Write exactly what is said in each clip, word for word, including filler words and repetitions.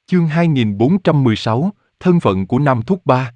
Chương hai nghìn bốn trăm mười sáu, thân phận của Nam Thúc Ba.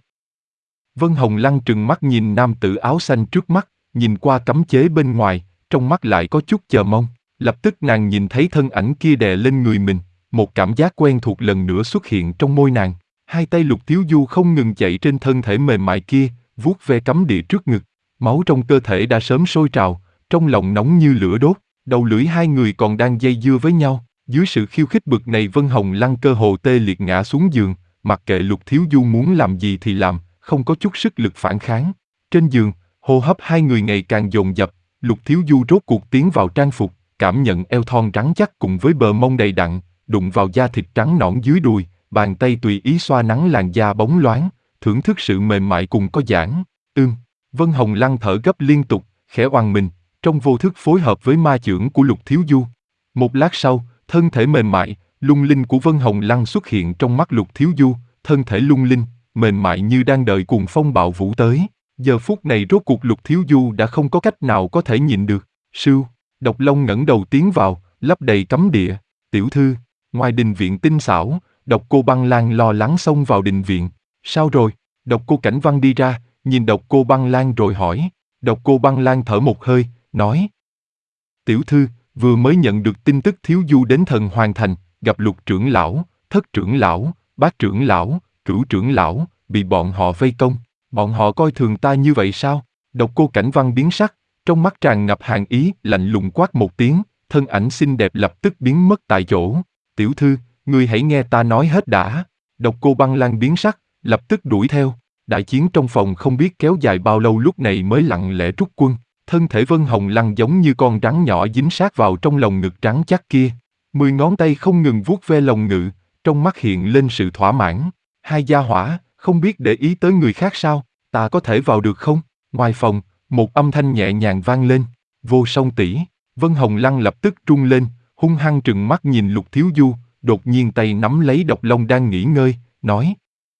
Vân Hồng Lăng trừng mắt nhìn nam tử áo xanh trước mắt, nhìn qua cấm chế bên ngoài, trong mắt lại có chút chờ mong. Lập tức nàng nhìn thấy thân ảnh kia đè lên người mình, một cảm giác quen thuộc lần nữa xuất hiện trong môi nàng. Hai tay Lục Thiếu Du không ngừng chạy trên thân thể mềm mại kia, vuốt ve cấm địa trước ngực. Máu trong cơ thể đã sớm sôi trào, trong lòng nóng như lửa đốt. Đầu lưỡi hai người còn đang dây dưa với nhau. Dưới sự khiêu khích bực này, Vân Hồng Lăng cơ hồ tê liệt ngã xuống giường, mặc kệ Lục Thiếu Du muốn làm gì thì làm, không có chút sức lực phản kháng. Trên giường, hô hấp hai người ngày càng dồn dập. Lục Thiếu Du rốt cuộc tiến vào trang phục, cảm nhận eo thon rắn chắc cùng với bờ mông đầy đặn, đụng vào da thịt trắng nõn dưới đùi, bàn tay tùy ý xoa nắn làn da bóng loáng, thưởng thức sự mềm mại cùng có giãn. Ưm. Vân Hồng Lăng thở gấp liên tục, khẽ oằn mình, trong vô thức phối hợp với ma chưởng của Lục Thiếu Du. Một lát sau, thân thể mềm mại, lung linh của Vân Hồng Lăng xuất hiện trong mắt Lục Thiếu Du, thân thể lung linh, mềm mại như đang đợi cuồng phong bạo vũ tới. Giờ phút này rốt cuộc Lục Thiếu Du đã không có cách nào có thể nhịn được. Sưu, Độc Long ngẩng đầu tiến vào, lấp đầy cấm địa. Tiểu thư, ngoài đình viện tinh xảo, Độc Cô Băng Lan lo lắng xông vào đình viện. Sao rồi? Độc Cô Cảnh Văn đi ra, nhìn Độc Cô Băng Lan rồi hỏi. Độc Cô Băng Lan thở một hơi, nói: Tiểu thư, vừa mới nhận được tin tức Thiếu Du đến Thần Hoàng Thành, gặp Lục trưởng lão, Thất trưởng lão, Bát trưởng lão, Cửu trưởng lão, bị bọn họ vây công. Bọn họ coi thường ta như vậy sao? Độc Cô Cảnh Văn biến sắc, trong mắt tràn ngập hàn ý, lạnh lùng quát một tiếng, thân ảnh xinh đẹp lập tức biến mất tại chỗ. Tiểu thư, ngươi hãy nghe ta nói hết đã. Độc Cô Băng Lan biến sắc, lập tức đuổi theo. Đại chiến trong phòng không biết kéo dài bao lâu, lúc này mới lặng lẽ rút quân. Thân thể Vân Hồng Lăng giống như con rắn nhỏ dính sát vào trong lồng ngực trắng chắc kia. Mười ngón tay không ngừng vuốt ve lồng ngực, trong mắt hiện lên sự thỏa mãn. Hai gia hỏa, không biết để ý tới người khác sao? Ta có thể vào được không? Ngoài phòng, một âm thanh nhẹ nhàng vang lên. Vô Song tỷ. Vân Hồng Lăng lập tức run lên, hung hăng trừng mắt nhìn Lục Thiếu Du, đột nhiên tay nắm lấy Độc Long đang nghỉ ngơi, nói: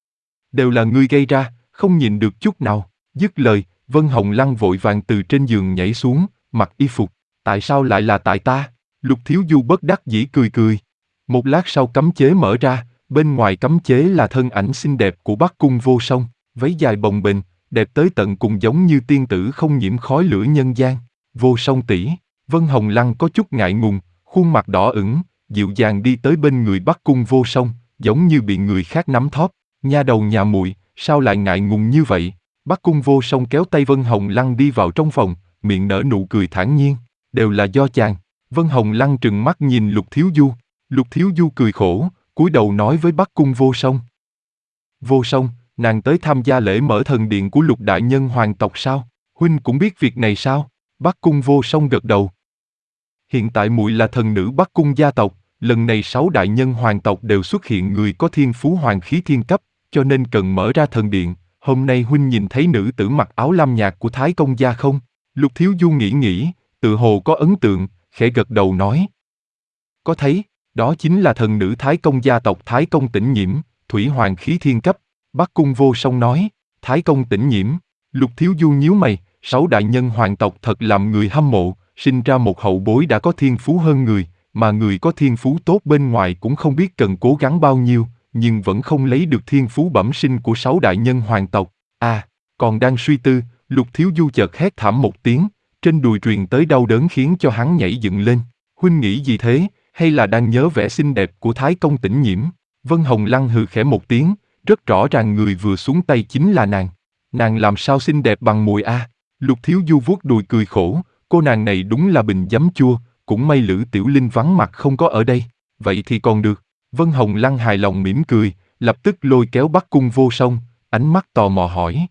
Đều là ngươi gây ra, không nhìn được chút nào. Dứt lời, Vân Hồng Lăng vội vàng từ trên giường nhảy xuống, mặc y phục. Tại sao lại là tại ta? Lục Thiếu Du bất đắc dĩ cười cười. Một lát sau cấm chế mở ra, bên ngoài cấm chế là thân ảnh xinh đẹp của Bắc Cung Vô Song, váy dài bồng bềnh, đẹp tới tận cùng giống như tiên tử không nhiễm khói lửa nhân gian. Vô Song tỷ. Vân Hồng Lăng có chút ngại ngùng, khuôn mặt đỏ ửng, dịu dàng đi tới bên người Bắc Cung Vô Song, giống như bị người khác nắm thóp. Nha đầu nhà muội, sao lại ngại ngùng như vậy? Bắc Cung Vô Song kéo tay Vân Hồng Lăng đi vào trong phòng, miệng nở nụ cười thản nhiên. Đều là do chàng. Vân Hồng Lăng trừng mắt nhìn Lục Thiếu Du. Lục Thiếu Du cười khổ, cúi đầu nói với Bắc Cung Vô Song: Vô Song, nàng tới tham gia lễ mở thần điện của Lục đại nhân hoàng tộc sao? Huynh cũng biết việc này sao? Bắc Cung Vô Song gật đầu. Hiện tại muội là thần nữ Bắc Cung gia tộc, lần này sáu đại nhân hoàng tộc đều xuất hiện người có thiên phú hoàng khí thiên cấp, cho nên cần mở ra thần điện. Hôm nay huynh nhìn thấy nữ tử mặc áo lam nhạt của Thái Công gia không? Lục Thiếu Du nghĩ nghĩ, tự hồ có ấn tượng, khẽ gật đầu nói: Có thấy, đó chính là thần nữ Thái Công gia tộc Thái Công Tĩnh Nhiễm, thủy hoàng khí thiên cấp. Bắc Cung Vô Song nói: Thái Công Tĩnh Nhiễm. Lục Thiếu Du nhíu mày, sáu đại nhân hoàng tộc thật làm người hâm mộ, sinh ra một hậu bối đã có thiên phú hơn người, mà người có thiên phú tốt bên ngoài cũng không biết cần cố gắng bao nhiêu, nhưng vẫn không lấy được thiên phú bẩm sinh của sáu đại nhân hoàng tộc. À, còn đang suy tư, Lục Thiếu Du chợt hét thảm một tiếng, trên đùi truyền tới đau đớn khiến cho hắn nhảy dựng lên. Huynh nghĩ gì thế, hay là đang nhớ vẻ xinh đẹp của Thái Công Tĩnh Nhiễm? Vân Hồng Lăng hừ khẽ một tiếng, rất rõ ràng người vừa xuống tay chính là nàng. Nàng làm sao xinh đẹp bằng muội a? Lục Thiếu Du vuốt đùi cười khổ, cô nàng này đúng là bình giấm chua, cũng may Lữ Tiểu Linh vắng mặt không có ở đây. Vậy thì còn được. Vân Hồng Lăng hài lòng mỉm cười, lập tức lôi kéo Bắc Cung Vô Song, ánh mắt tò mò hỏi: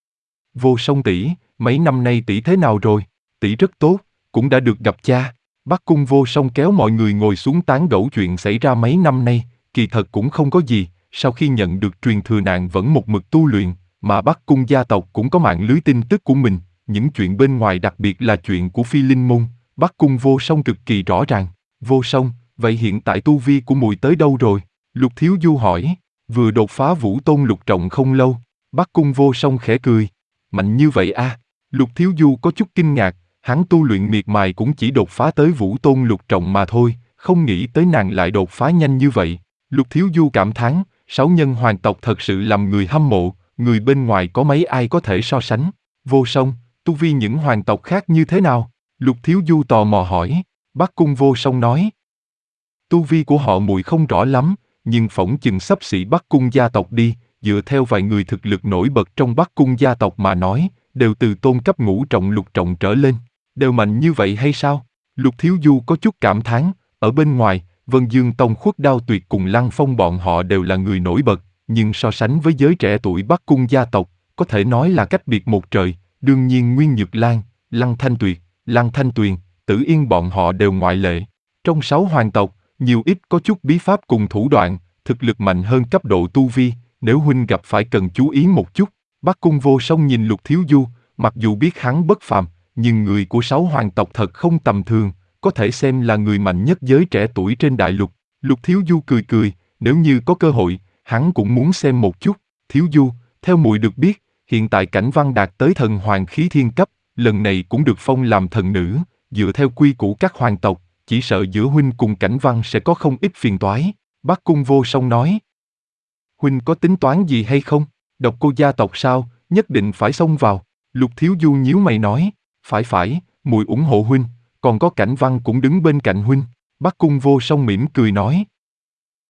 Vô Song tỷ, mấy năm nay tỷ thế nào rồi? Tỷ rất tốt, cũng đã được gặp cha. Bắc Cung Vô Song kéo mọi người ngồi xuống tán gẫu chuyện xảy ra mấy năm nay, kỳ thật cũng không có gì. Sau khi nhận được truyền thừa, nàng vẫn một mực tu luyện, mà Bắc Cung gia tộc cũng có mạng lưới tin tức của mình. Những chuyện bên ngoài, đặc biệt là chuyện của Phi Linh Môn, Bắc Cung Vô Song cực kỳ rõ ràng. Vô Song, vậy hiện tại tu vi của muội tới đâu rồi? Lục Thiếu Du hỏi. Vừa đột phá Vũ Tôn lục trọng không lâu. Bắc Cung Vô Song khẽ cười. Mạnh như vậy a? À? Lục Thiếu Du có chút kinh ngạc, hắn tu luyện miệt mài cũng chỉ đột phá tới Vũ Tôn lục trọng mà thôi, không nghĩ tới nàng lại đột phá nhanh như vậy. Lục Thiếu Du cảm thán, sáu nhân hoàng tộc thật sự làm người hâm mộ, người bên ngoài có mấy ai có thể so sánh. Vô Song, tu vi những hoàng tộc khác như thế nào? Lục Thiếu Du tò mò hỏi. Bắc Cung Vô Song nói. Tu vi của họ muội không rõ lắm, nhưng phỏng chừng xấp xỉ Bắc Cung gia tộc đi, dựa theo vài người thực lực nổi bật trong Bắc Cung gia tộc mà nói, đều từ tôn cấp ngũ trọng lục trọng trở lên. Đều mạnh như vậy hay sao? Lục Thiếu Du có chút cảm thán, ở bên ngoài, Vân Dương Tông Khuất Đao Tuyệt cùng Lăng Phong bọn họ đều là người nổi bật, nhưng so sánh với giới trẻ tuổi Bắc Cung gia tộc, có thể nói là cách biệt một trời, đương nhiên Nguyên Nhược Lan, Lăng Thanh Tuyệt, Lăng Thanh Tuyền, Tử Yên bọn họ đều ngoại lệ. Trong sáu hoàng tộc, nhiều ít có chút bí pháp cùng thủ đoạn, thực lực mạnh hơn cấp độ tu vi, nếu huynh gặp phải cần chú ý một chút. Bắc Cung Vô Song nhìn Lục Thiếu Du, mặc dù biết hắn bất phàm, nhưng người của sáu hoàng tộc thật không tầm thường, có thể xem là người mạnh nhất giới trẻ tuổi trên đại lục. Lục Thiếu Du cười cười, nếu như có cơ hội, hắn cũng muốn xem một chút. Thiếu Du, theo muội được biết, hiện tại Cảnh Văn đạt tới thần hoàng khí thiên cấp, lần này cũng được phong làm thần nữ, dựa theo quy củ các hoàng tộc, chỉ sợ giữa huynh cùng Cảnh Văn sẽ có không ít phiền toái. Bắc Cung Vô Song nói. Huynh có tính toán gì hay không? Độc Cô gia tộc sao, nhất định phải xông vào. Lục Thiếu Du nhíu mày nói, phải phải, muội ủng hộ huynh, còn có Cảnh Văn cũng đứng bên cạnh huynh. Bắc Cung Vô Song mỉm cười nói,